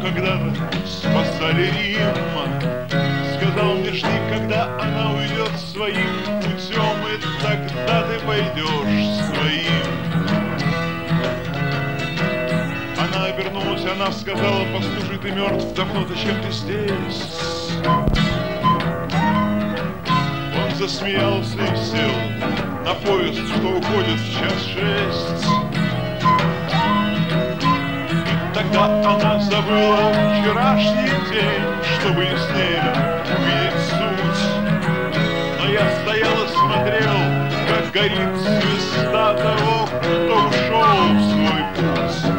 когда-то спасали Рим. Сказал мне, жди, когда она уйдет своим путем, и тогда ты пойдешь своим. Она обернулась, она сказала: послушай, ты мертв давно, зачем ты здесь? Он засмеялся и сел на поезд, что уходит в 5:06. И тогда она забыла вчерашний день, чтобы яснее увидеть суть. Но я стоял и смотрел, как горит звезда того, кто ушел в свой путь.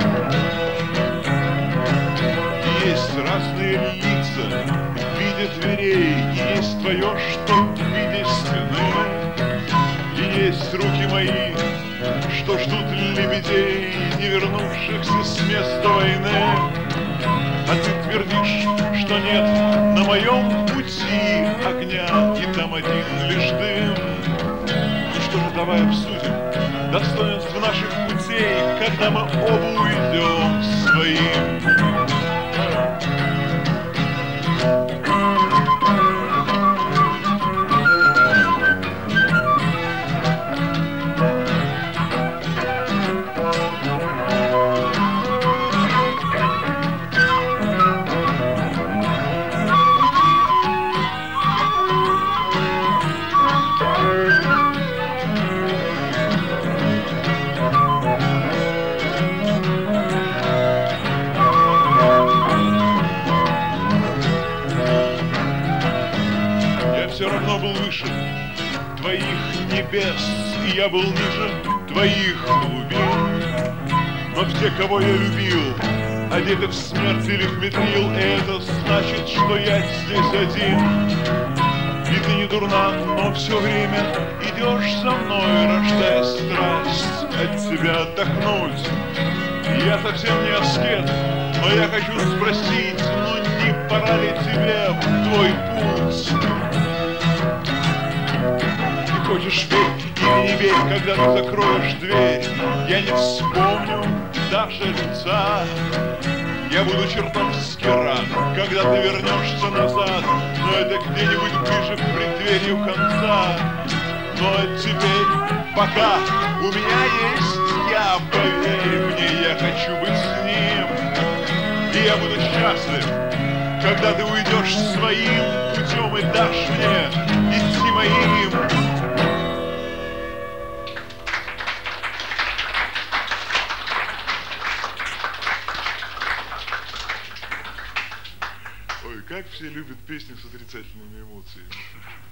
И есть разные лица в виде дверей, и есть твое, что в виде стены. И есть руки мои, что ждут лебедей, не вернувшихся с места войны. А ты твердишь, что нет на моем пути огня, и там один лишь дым. Ну что же, давай обсудим достоинство наших путей, когда мы оба уйдем своим. Все равно был выше твоих небес, и я был ниже твоих глубин. Но все, кого я любил, одеты в смерть или в метрил, и это значит, что я здесь один. И ты не дурна, но все время идешь за мной, рождая страсть от тебя отдохнуть. Я совсем не аскет, но я хочу спросить, ну не пора ли тебе в твой путь? Хочешь верь или не верь, когда ты закроешь дверь, я не вспомню даже лица. Я буду чертовски рад, когда ты вернешься назад, но это где-нибудь ближе к преддверию конца. Но теперь, пока у меня есть я, поверь мне, я хочу быть с ним. И я буду счастлив, когда ты уйдешь своим путем и дашь мне идти моим. Ой, как все любят песни с отрицательными эмоциями.